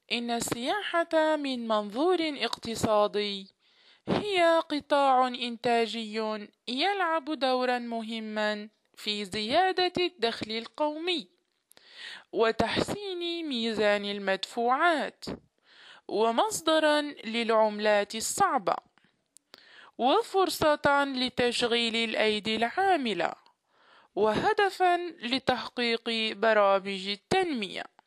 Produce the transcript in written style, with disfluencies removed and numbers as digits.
إن السياحة من منظور اقتصادي هي قطاع إنتاجي يلعب دورا مهما في زيادة الدخل القومي وتحسين ميزان المدفوعات ومصدرا للعملات الصعبة وفرصة لتشغيل الأيدي العاملة وهدفا لتحقيق برامج التنمية.